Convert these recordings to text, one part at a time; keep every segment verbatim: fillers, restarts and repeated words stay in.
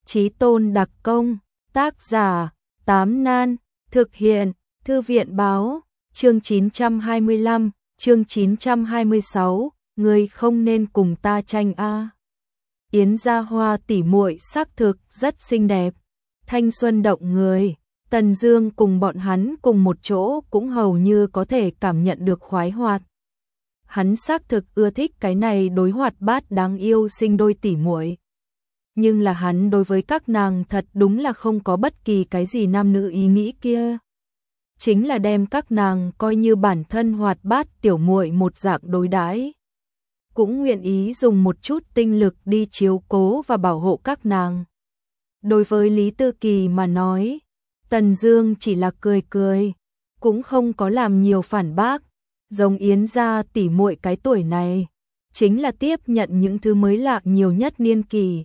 Chí Tôn đặc công, tác giả, Tám Nan, thực hiện, Thư viện báo, chương chín trăm hai mươi lăm, chương chín trăm hai mươi sáu, ngươi không nên cùng ta tranh a. Yến Gia Hoa tỉ muội xác thực rất xinh đẹp, thanh xuân động người, Tần Dương cùng bọn hắn cùng một chỗ cũng hầu như có thể cảm nhận được khoái hoạt. Hắn xác thực ưa thích cái này đối hoạt bát đáng yêu sinh đôi tỉ muội. Nhưng là hắn đối với các nàng thật đúng là không có bất kỳ cái gì nam nữ ý nghĩ kia. Chính là đem các nàng coi như bản thân hoạt bát tiểu muội một dạng đối đãi. Cũng nguyện ý dùng một chút tinh lực đi chiếu cố và bảo hộ các nàng. Đối với Lý Tư Kỳ mà nói, Tần Dương chỉ là cười cười, cũng không có làm nhiều phản bác, giống Yến gia tỷ muội cái tuổi này, chính là tiếp nhận những thứ mới lạ nhiều nhất niên kỳ.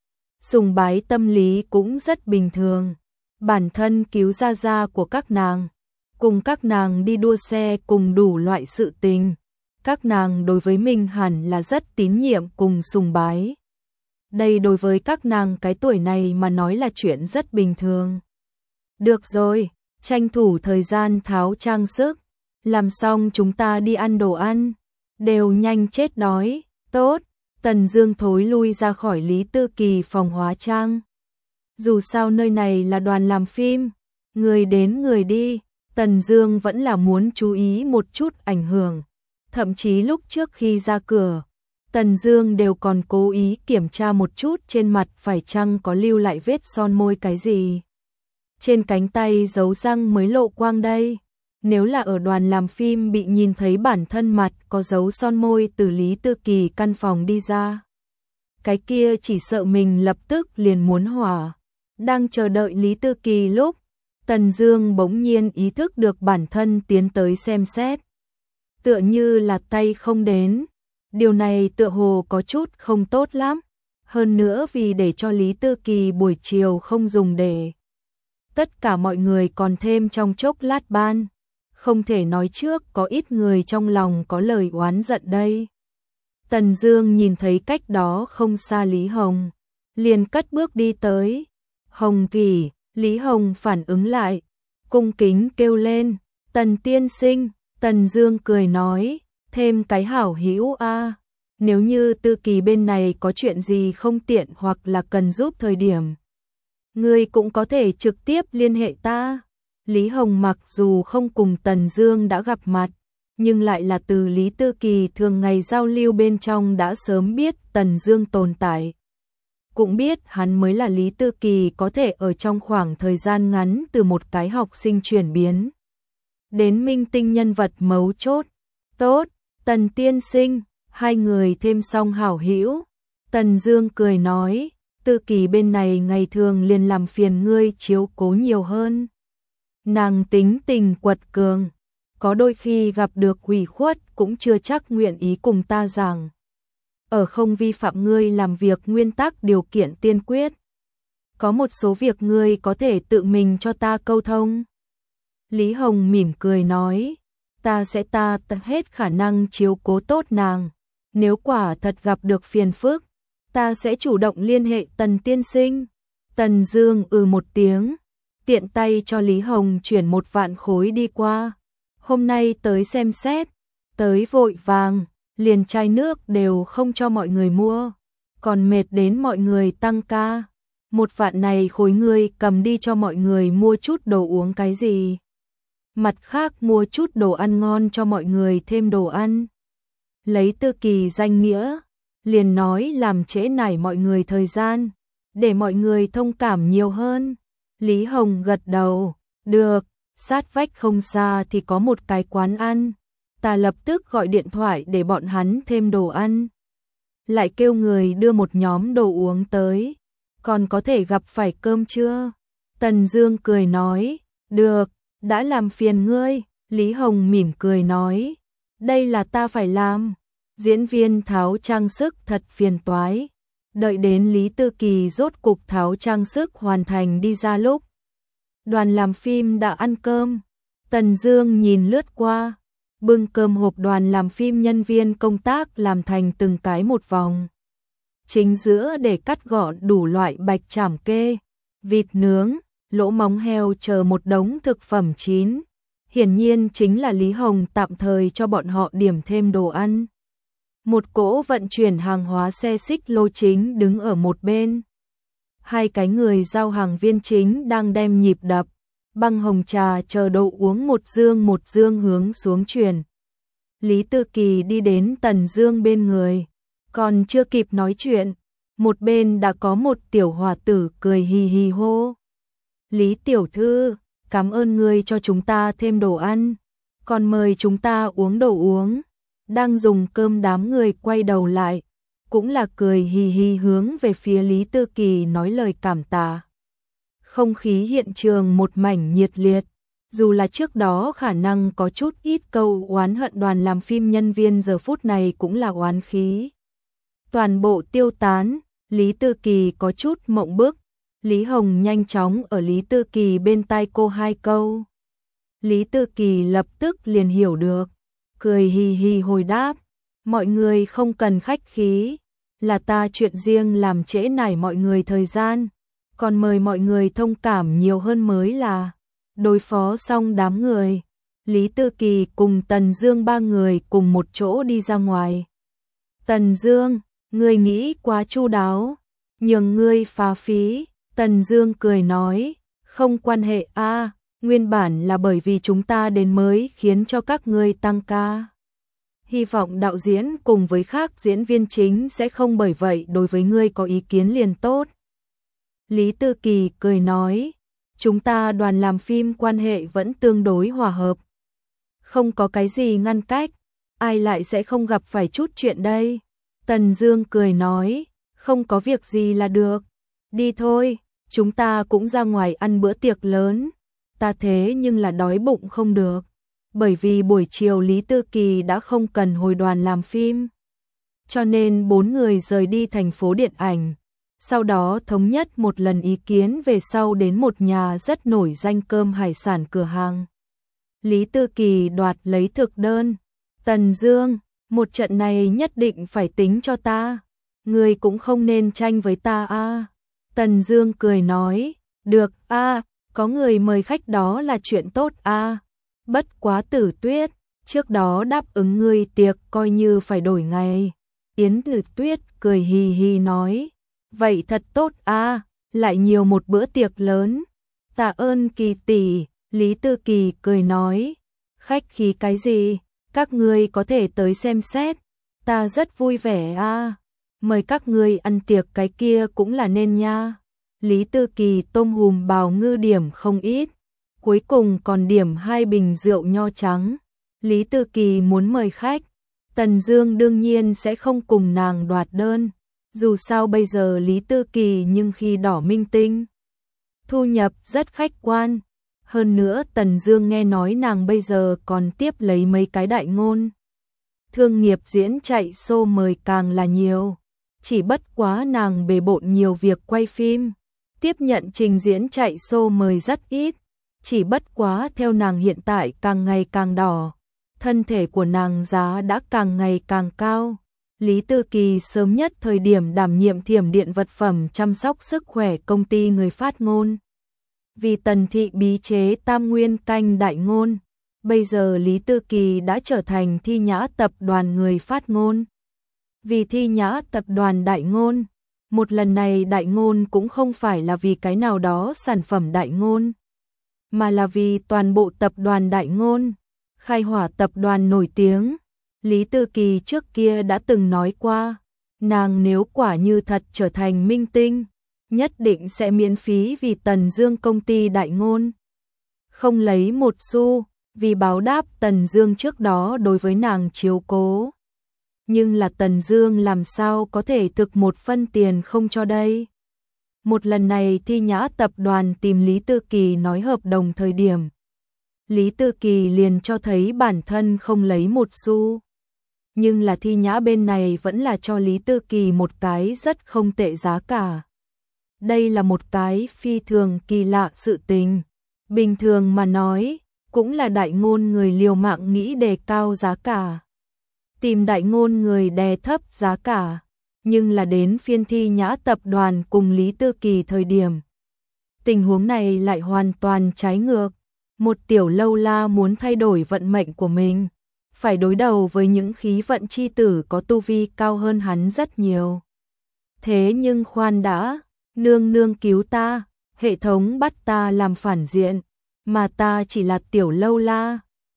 Sùng bái tâm lý cũng rất bình thường, bản thân cứu gia gia của các nàng, cùng các nàng đi đua xe cùng đủ loại sự tình, các nàng đối với mình hẳn là rất tín nhiệm cùng sùng bái. Đây đối với các nàng cái tuổi này mà nói là chuyện rất bình thường. Được rồi, tranh thủ thời gian tháo trang sức, làm xong chúng ta đi ăn đồ ăn, đều nhanh chết đói. Tốt, Tần Dương thối lui ra khỏi Lý Tư Kỳ phòng hóa trang. Dù sao nơi này là đoàn làm phim, người đến người đi, Tần Dương vẫn là muốn chú ý một chút ảnh hưởng. Thậm chí lúc trước khi ra cửa, Tần Dương đều còn cố ý kiểm tra một chút trên mặt phải chăng có lưu lại vết son môi cái gì. Trên cánh tay dấu răng mới lộ quang đây. Nếu là ở đoàn làm phim bị nhìn thấy bản thân mặt có dấu son môi từ Lý Tư Kỳ căn phòng đi ra, cái kia chỉ sợ mình lập tức liền muốn hỏa. Đang chờ đợi Lý Tư Kỳ lúc, Tần Dương bỗng nhiên ý thức được bản thân tiến tới xem xét. Tựa như là tay không đến, điều này tựa hồ có chút không tốt lắm. Hơn nữa vì để cho Lý Tư Kỳ buổi chiều không dùng để tất cả mọi người còn thêm trong chốc lát ban. Không thể nói trước có ít người trong lòng có lời oán giận đây. Tần Dương nhìn thấy cách đó không xa Lý Hồng, liền cất bước đi tới. Hồng tỷ, Lý Hồng phản ứng lại, cung kính kêu lên, Tần tiên sinh. Tần Dương cười nói, thêm cái hảo hữu a, nếu như Tư Kỳ bên này có chuyện gì không tiện hoặc là cần giúp thời điểm, ngươi cũng có thể trực tiếp liên hệ ta. Lý Hồng mặc dù không cùng Tần Dương đã gặp mặt, nhưng lại là từ Lý Tư Kỳ thường ngày giao lưu bên trong đã sớm biết Tần Dương tồn tại. Cũng biết hắn mới là Lý Tư Kỳ có thể ở trong khoảng thời gian ngắn từ một cái học sinh chuyển biến đến minh tinh nhân vật mấu chốt. Tốt, Tần tiên sinh, hai người thêm xong hảo hữu. Tần Dương cười nói, Tư Kỳ bên này ngày thường liền làm phiền ngươi chiếu cố nhiều hơn. Nàng tính tình quật cường, có đôi khi gặp được ủy khuất cũng chưa chắc nguyện ý cùng ta rằng. Ở không vi phạm ngươi làm việc nguyên tắc điều kiện tiên quyết. Có một số việc ngươi có thể tự mình cho ta câu thông. Lý Hồng mỉm cười nói, ta sẽ ta tận hết khả năng chiếu cố tốt nàng. Nếu quả thật gặp được phiền phức, ta sẽ chủ động liên hệ Tần tiên sinh. Tần Dương ừ một tiếng, tiện tay cho Lý Hồng chuyển một vạn khối đi qua. Hôm nay tới xem xét, tới vội vàng, liền chai nước đều không cho mọi người mua, còn mệt đến mọi người tăng ca. Một vạn này khối ngươi cầm đi cho mọi người mua chút đồ uống cái gì. Mặt khác mua chút đồ ăn ngon cho mọi người thêm đồ ăn. Lấy Tư Kỳ danh nghĩa, liền nói làm trễ nải mọi người thời gian, để mọi người thông cảm nhiều hơn. Lý Hồng gật đầu, được, sát vách không xa thì có một cái quán ăn, ta lập tức gọi điện thoại để bọn hắn thêm đồ ăn. Lại kêu người đưa một nhóm đồ uống tới, còn có thể gặp phải cơm trưa. Tần Dương cười nói, được, đã làm phiền ngươi. Lý Hồng mỉm cười nói, đây là ta phải làm. Diễn viên tháo trang sức thật phiền toái. Đợi đến Lý Tư Kỳ rốt cục tháo trang sức hoàn thành đi ra lúc đoàn làm phim đã ăn cơm, Tần Dương nhìn lướt qua, bưng cơm hộp đoàn làm phim nhân viên công tác làm thành từng cái một vòng. chính giữa để cắt gọn đủ loại bạch chảm kê, vịt nướng, lỗ móng heo chờ một đống thực phẩm chín. Hiển nhiên chính là Lý Hồng tạm thời cho bọn họ điểm thêm đồ ăn. Một cỗ vận chuyển hàng hóa xe xích lô chính đứng ở một bên. Hai cái người giao hàng viên chính đang đem nhịp đập, băng hồng trà chờ đậu uống một dương một dương hướng xuống truyền. Lý Tư Kỳ đi đến Tần Dương bên người, còn chưa kịp nói chuyện, một bên đã có một tiểu hòa tử cười hì hì hô. Lý tiểu thư, cảm ơn ngươi cho chúng ta thêm đồ ăn, còn mời chúng ta uống đồ uống. Đang dùng cơm đám người quay đầu lại, cũng là cười hì hì hướng về phía Lý Tư Kỳ nói lời cảm tạ. Không khí hiện trường một mảnh nhiệt liệt, dù là trước đó khả năng có chút ít câu oán hận đoàn làm phim nhân viên giờ phút này cũng là oán khí. Toàn bộ tiêu tán, Lý Tư Kỳ có chút mộng bức, Lý Hồng nhanh chóng ở Lý Tư Kỳ bên tai cô hai câu. Lý Tư Kỳ lập tức liền hiểu được, cười hì hì hồi đáp, mọi người không cần khách khí, là ta chuyện riêng làm trễ nải mọi người thời gian, còn mời mọi người thông cảm nhiều hơn mới là. Đối phó xong đám người, Lý Tư Kỳ cùng Tần Dương ba người cùng một chỗ đi ra ngoài. Tần Dương, ngươi nghĩ quá chu đáo, nhường ngươi phá phí. Tần Dương cười nói, không quan hệ a, nguyên bản là bởi vì chúng ta đến mới khiến cho các ngươi tăng ca. Hy vọng đạo diễn cùng với khác diễn viên chính sẽ không bởi vậy đối với ngươi có ý kiến liền tốt. Lý Tư Kỳ cười nói, chúng ta đoàn làm phim quan hệ vẫn tương đối hòa hợp. Không có cái gì ngăn cách, ai lại sẽ không gặp phải chút chuyện đây. Tần Dương cười nói, không có việc gì là được. Đi thôi, chúng ta cũng ra ngoài ăn bữa tiệc lớn. Ta thế nhưng là đói bụng không được. Bởi vì buổi chiều Lý Tư Kỳ đã không cần hồi đoàn làm phim. Cho nên bốn người rời đi thành phố điện ảnh. Sau đó thống nhất một lần ý kiến về sau đến một nhà rất nổi danh cơm hải sản cửa hàng. Lý Tư Kỳ đoạt lấy thực đơn. Tần Dương, một trận này nhất định phải tính cho ta. Người cũng không nên tranh với ta a. Tần Dương cười nói, được a, có người mời khách đó là chuyện tốt a. Bất quá Tử Tuyết, trước đó đáp ứng ngươi tiệc coi như phải đổi ngày. Yến Tử Tuyết cười hì hì nói, vậy thật tốt a, lại nhiều một bữa tiệc lớn. Tạ ơn Kỳ tỷ, Lý Tư Kỳ cười nói, khách khí cái gì, các ngươi có thể tới xem xét, ta rất vui vẻ a. Mời các ngươi ăn tiệc cái kia cũng là nên nha. Lý Tư Kỳ tôm hùm bào ngư điểm không ít, cuối cùng còn điểm hai bình rượu nho trắng. Lý Tư Kỳ muốn mời khách, Tần Dương đương nhiên sẽ không cùng nàng đoạt đơn. Dù sao bây giờ Lý Tư Kỳ nhưng khi đỏ minh tinh, thu nhập rất khách quan. Hơn nữa Tần Dương nghe nói nàng bây giờ còn tiếp lấy mấy cái đại ngôn. Thương nghiệp diễn chạy show mời càng là nhiều. Chỉ bất quá nàng bề bộn nhiều việc quay phim, tiếp nhận trình diễn chạy show mời rất ít. Chỉ bất quá theo nàng hiện tại càng ngày càng đỏ, thân thể của nàng giá đã càng ngày càng cao. Lý Tư Kỳ sớm nhất thời điểm đảm nhiệm thiểm điện vật phẩm chăm sóc sức khỏe công ty người phát ngôn. Vì Tần Thị bí chế tam nguyên canh đại ngôn, bây giờ Lý Tư Kỳ đã trở thành Thi Nhã tập đoàn người phát ngôn. Vì Thi Nhã tập đoàn đại ngôn, một lần này đại ngôn cũng không phải là vì cái nào đó sản phẩm đại ngôn, mà là vì toàn bộ tập đoàn đại ngôn. Khai Hỏa tập đoàn nổi tiếng, Lý Tư Kỳ trước kia đã từng nói qua, nàng nếu quả như thật trở thành minh tinh, nhất định sẽ miễn phí vì Tần Dương công ty đại ngôn. Không lấy một xu, vì báo đáp Tần Dương trước đó đối với nàng chiếu cố. Nhưng là Tần Dương làm sao có thể thực một phân tiền không cho đây. Một lần này Thi Nhã tập đoàn tìm Lý Tư Kỳ nói hợp đồng thời điểm, Lý Tư Kỳ liền cho thấy bản thân không lấy một xu. Nhưng là Thi Nhã bên này vẫn là cho Lý Tư Kỳ một cái rất không tệ giá cả. Đây là một cái phi thường kỳ lạ sự tình. Bình thường mà nói, cũng là đại ngôn người liều mạng nghĩ đề cao giá cả, tìm đại ngôn người đè thấp giá cả. nhưng là đến phiên Thi Nhã tập đoàn cùng Lý Tư Kỳ thời điểm. Tình huống này lại hoàn toàn trái ngược. Một tiểu lâu la muốn thay đổi vận mệnh của mình, phải đối đầu với những khí vận chi tử có tu vi cao hơn hắn rất nhiều. Thế nhưng khoan đã, nương nương cứu ta, hệ thống bắt ta làm phản diện, mà ta chỉ là tiểu lâu la,